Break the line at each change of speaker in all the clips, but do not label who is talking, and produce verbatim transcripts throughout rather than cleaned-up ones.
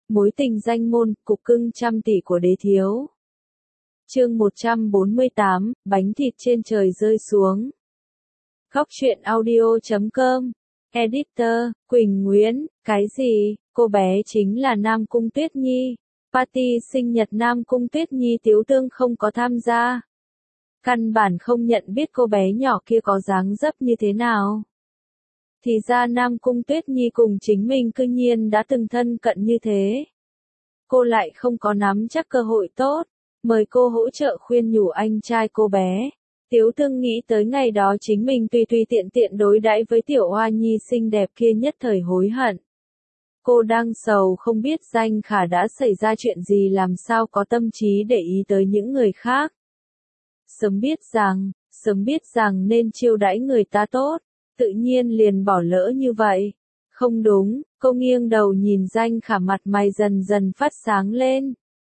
Mối tình danh môn, cục cưng trăm tỷ của đế thiếu. Chương một trăm bốn mươi tám, bánh thịt trên trời rơi xuống. Góc truyện audio chấm com. Editor, Quỳnh Nguyễn, cái gì, cô bé chính là Nam Cung Tuyết Nhi. Party sinh nhật Nam Cung Tuyết Nhi Tiếu Tương không có tham gia. Căn bản không nhận biết cô bé nhỏ kia có dáng dấp như thế nào. Thì ra Nam Cung Tuyết Nhi cùng chính mình cư nhiên đã từng thân cận như thế. Cô lại không có nắm chắc cơ hội tốt, mời cô hỗ trợ khuyên nhủ anh trai cô bé. Tiếu Tương nghĩ tới ngày đó chính mình tùy tùy tiện tiện đối đãi với tiểu hoa nhi xinh đẹp kia nhất thời hối hận. Cô đang sầu không biết Danh Khả đã xảy ra chuyện gì làm sao có tâm trí để ý tới những người khác. Sớm biết rằng, sớm biết rằng nên chiêu đãi người ta tốt, tự nhiên liền bỏ lỡ như vậy. Không đúng, cô nghiêng đầu nhìn Danh Khả mặt mày dần dần phát sáng lên.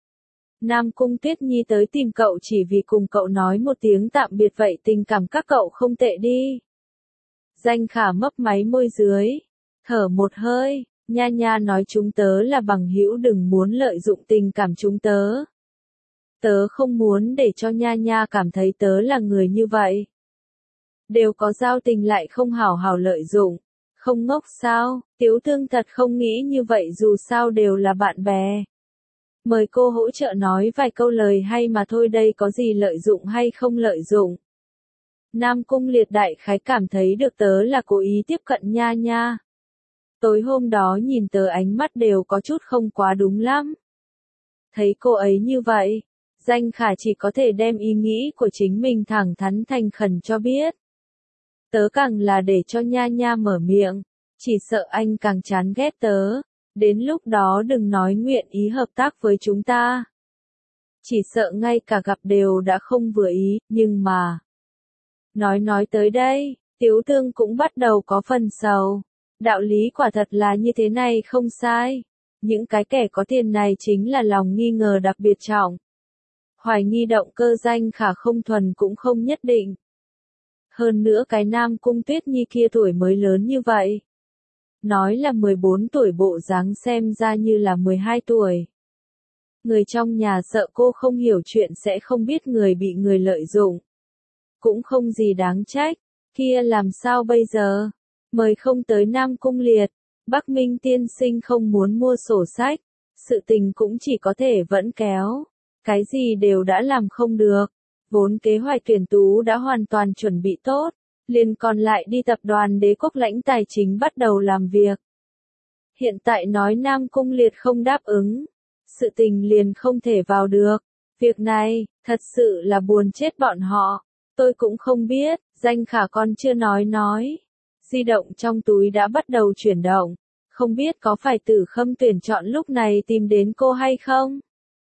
Nam Cung Tuyết Nhi tới tìm cậu chỉ vì cùng cậu nói một tiếng tạm biệt vậy tình cảm các cậu không tệ đi. Danh Khả mấp máy môi dưới, thở một hơi, nha nha nói chúng tớ là bằng hữu đừng muốn lợi dụng tình cảm chúng tớ. Tớ không muốn để cho nha nha cảm thấy tớ là người như vậy. Đều có giao tình lại không hảo hảo lợi dụng, không ngốc sao, Tiếu Tương thật không nghĩ như vậy dù sao đều là bạn bè. Mời cô hỗ trợ nói vài câu lời hay mà thôi đây có gì lợi dụng hay không lợi dụng. Nam Cung Liệt đại khái cảm thấy được tớ là cố ý tiếp cận nha nha. Tối hôm đó nhìn tớ ánh mắt đều có chút không quá đúng lắm. Thấy cô ấy như vậy, Danh Khả chỉ có thể đem ý nghĩ của chính mình thẳng thắn thành khẩn cho biết. Tớ càng là để cho nha nha mở miệng, chỉ sợ anh càng chán ghét tớ. Đến lúc đó đừng nói nguyện ý hợp tác với chúng ta. Chỉ sợ ngay cả gặp đều đã không vừa ý, nhưng mà... Nói nói tới đây, Tiếu Tương cũng bắt đầu có phần sầu. Đạo lý quả thật là như thế này không sai. Những cái kẻ có tiền này chính là lòng nghi ngờ đặc biệt trọng. Hoài nghi động cơ Danh Khả không thuần cũng không nhất định. Hơn nữa cái Nam Cung Tuyết Nhi kia tuổi mới lớn như vậy. Nói là mười bốn tuổi bộ dáng xem ra như là mười hai tuổi. Người trong nhà sợ cô không hiểu chuyện sẽ không biết người bị người lợi dụng. Cũng không gì đáng trách, kia làm sao bây giờ? Mời không tới Nam Cung Liệt, Bắc Minh tiên sinh không muốn mua sổ sách, sự tình cũng chỉ có thể vẫn kéo. Cái gì đều đã làm không được, vốn kế hoạch tuyển tú đã hoàn toàn chuẩn bị tốt. Liền còn lại đi tập đoàn Đế Quốc lãnh tài chính bắt đầu làm việc. Hiện tại nói Nam Cung Liệt không đáp ứng, sự tình liền không thể vào được. Việc này, thật sự là buồn chết bọn họ. Tôi cũng không biết, Danh Khả còn chưa nói nói. Di động trong túi đã bắt đầu chuyển động. Không biết có phải Tử Khâm tuyển chọn lúc này tìm đến cô hay không?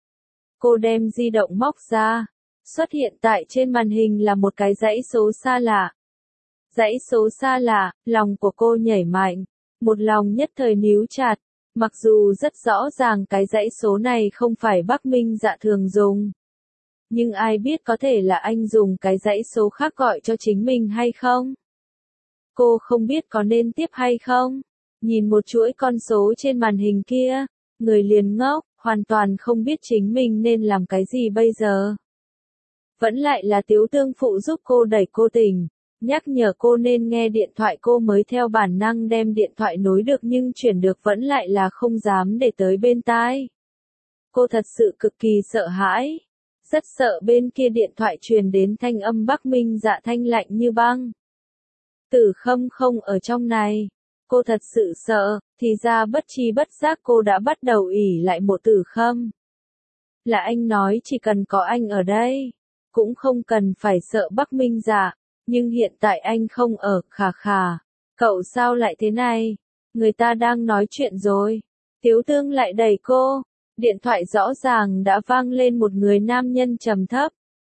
Cô đem di động móc ra. Xuất hiện tại trên màn hình là một cái dãy số xa lạ. Dãy số xa lạ, lòng của cô nhảy mạnh, một lòng nhất thời níu chặt, mặc dù rất rõ ràng cái dãy số này không phải Bắc Minh Dạ thường dùng. Nhưng ai biết có thể là anh dùng cái dãy số khác gọi cho chính mình hay không? Cô không biết có nên tiếp hay không? Nhìn một chuỗi con số trên màn hình kia, người liền ngốc, hoàn toàn không biết chính mình nên làm cái gì bây giờ. Vẫn lại là Tiếu Tương phụ giúp cô đẩy cô tỉnh. Nhắc nhở cô nên nghe điện thoại cô mới theo bản năng đem điện thoại nối được nhưng chuyển được vẫn lại là không dám để tới bên tai. Cô thật sự cực kỳ sợ hãi. Rất sợ bên kia điện thoại truyền đến thanh âm Bắc Minh Dạ thanh lạnh như băng. Tử Khâm không ở trong này. Cô thật sự sợ, thì ra bất chi bất giác cô đã bắt đầu ỉ lại một Tử Khâm. Là anh nói chỉ cần có anh ở đây, cũng không cần phải sợ Bắc Minh Dạ. Nhưng hiện tại anh không ở, khà khà. Cậu sao lại thế này? Người ta đang nói chuyện rồi. Tiếu Tương lại đẩy cô. Điện thoại rõ ràng đã vang lên một người nam nhân trầm thấp.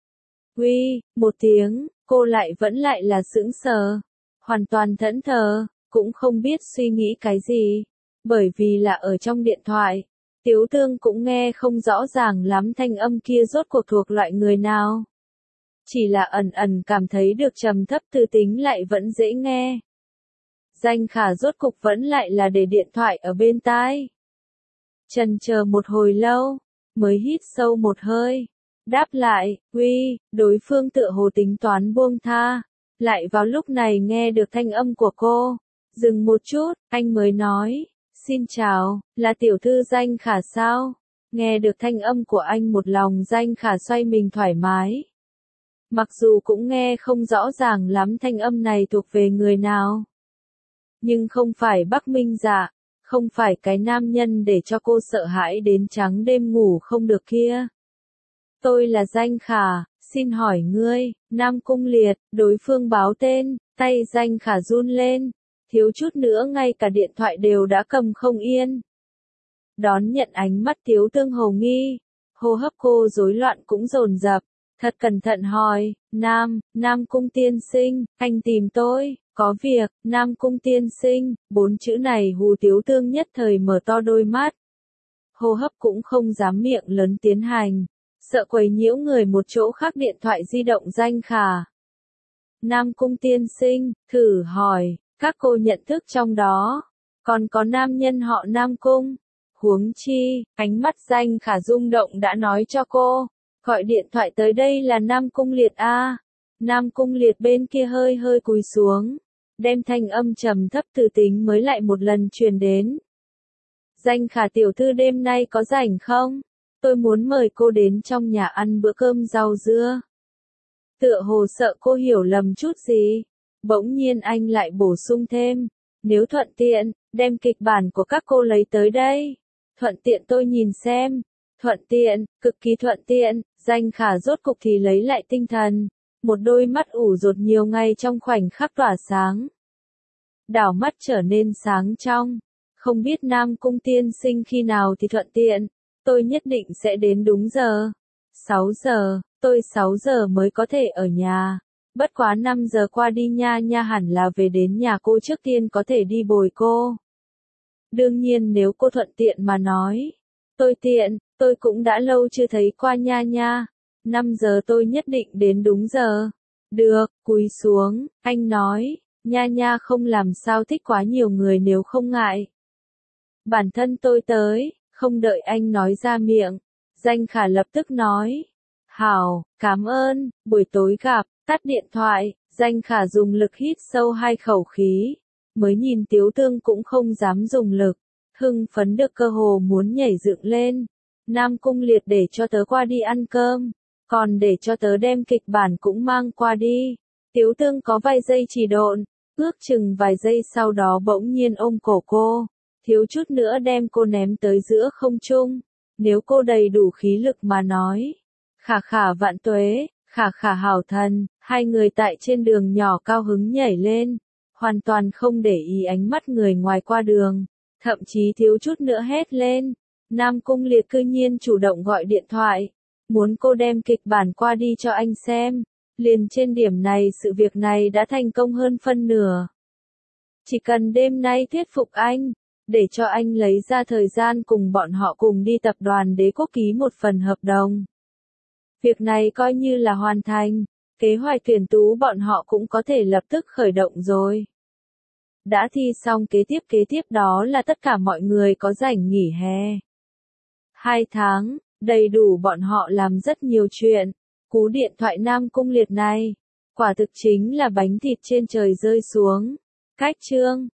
Uy, một tiếng, cô lại vẫn lại là sững sờ. Hoàn toàn thẫn thờ, cũng không biết suy nghĩ cái gì. Bởi vì là ở trong điện thoại. Tiếu Tương cũng nghe không rõ ràng lắm thanh âm kia rốt cuộc thuộc loại người nào. Chỉ là ẩn ẩn cảm thấy được trầm thấp tư tính lại vẫn dễ nghe. Danh Khả rốt cục vẫn lại là để điện thoại ở bên tai. Chần chờ một hồi lâu, mới hít sâu một hơi. Đáp lại, uy, đối phương tựa hồ tính toán buông tha. Lại vào lúc này nghe được thanh âm của cô. Dừng một chút, anh mới nói, xin chào, là tiểu thư Danh Khả sao? Nghe được thanh âm của anh một lòng Danh Khả xoay mình thoải mái. Mặc dù cũng nghe không rõ ràng lắm thanh âm này thuộc về người nào. Nhưng không phải Bắc Minh Dạ, không phải cái nam nhân để cho cô sợ hãi đến trắng đêm ngủ không được kia. Tôi là Danh Khả, xin hỏi ngươi, Nam Cung Liệt, đối phương báo tên, tay Danh Khả run lên, thiếu chút nữa ngay cả điện thoại đều đã cầm không yên. Đón nhận ánh mắt Tiếu Tương hồ nghi, hô hấp cô rối loạn cũng dồn dập, thật cẩn thận hỏi, Nam, Nam Cung tiên sinh, anh tìm tôi, có việc, Nam Cung tiên sinh, bốn chữ này hù Tiếu Tương nhất thời mở to đôi mắt. Hô hấp cũng không dám miệng lớn tiến hành, sợ quấy nhiễu người một chỗ khác điện thoại di động Danh Khả. Nam Cung tiên sinh, thử hỏi, các cô nhận thức trong đó, còn có nam nhân họ Nam Cung. Huống chi, ánh mắt Danh Khả rung động đã nói cho cô, gọi điện thoại tới đây là Nam Cung Liệt a. Nam Cung Liệt bên kia hơi hơi cúi xuống, đem thanh âm trầm thấp từ tính mới lại một lần truyền đến. Danh Khả tiểu thư đêm nay có rảnh không? Tôi muốn mời cô đến trong nhà ăn bữa cơm rau dưa. Tựa hồ sợ cô hiểu lầm chút gì. Bỗng nhiên anh lại bổ sung thêm, nếu thuận tiện, đem kịch bản của các cô lấy tới đây. Thuận tiện tôi nhìn xem. Thuận tiện, cực kỳ thuận tiện, Danh Khả rốt cục thì lấy lại tinh thần. Một đôi mắt ủ rột nhiều ngày trong khoảnh khắc tỏa sáng. Đảo mắt trở nên sáng trong. Không biết Nam Cung tiên sinh khi nào thì thuận tiện. Tôi nhất định sẽ đến đúng giờ. sáu giờ, tôi sáu giờ mới có thể ở nhà. Bất quá năm giờ qua đi nha nha hẳn là về đến nhà cô trước tiên có thể đi bồi cô. Đương nhiên nếu cô thuận tiện mà nói. Tôi tiện, tôi cũng đã lâu chưa thấy qua nha nha. năm giờ tôi nhất định đến đúng giờ. Được, cúi xuống, anh nói, nha nha không làm sao thích quá nhiều người nếu không ngại. Bản thân tôi tới, không đợi anh nói ra miệng. Danh Khả lập tức nói. Hảo, cảm ơn, buổi tối gặp, tắt điện thoại, Danh Khả dùng lực hít sâu hai khẩu khí. Mới nhìn Tiếu Tương cũng không dám dùng lực. Hưng phấn được cơ hồ muốn nhảy dựng lên. Nam Cung Liệt để cho tớ qua đi ăn cơm. Còn để cho tớ đem kịch bản cũng mang qua đi. Tiếu Tương có vài giây trì độn. Ước chừng vài giây sau đó bỗng nhiên ôm cổ cô. Thiếu chút nữa đem cô ném tới giữa không trung. Nếu cô đầy đủ khí lực mà nói. Khả Khả vạn tuế, Khả Khả hảo thần. Hai người tại trên đường nhỏ cao hứng nhảy lên. Hoàn toàn không để ý ánh mắt người ngoài qua đường. Thậm chí thiếu chút nữa hét lên. Nam Cung Liệt cư nhiên chủ động gọi điện thoại. Muốn cô đem kịch bản qua đi cho anh xem. Liền trên điểm này sự việc này đã thành công hơn phân nửa. Chỉ cần đêm nay thuyết phục anh. Để cho anh lấy ra thời gian cùng bọn họ cùng đi tập đoàn Đế Quốc ký một phần hợp đồng. Việc này coi như là hoàn thành. Kế hoạch tuyển tú bọn họ cũng có thể lập tức khởi động rồi. Đã thi xong kế tiếp kế tiếp đó là tất cả mọi người có rảnh nghỉ hè. Hai tháng, đầy đủ bọn họ làm rất nhiều chuyện. Cú điện thoại Nam Cung Liệt này, quả thực chính là bánh thịt trên trời rơi xuống. Cách chương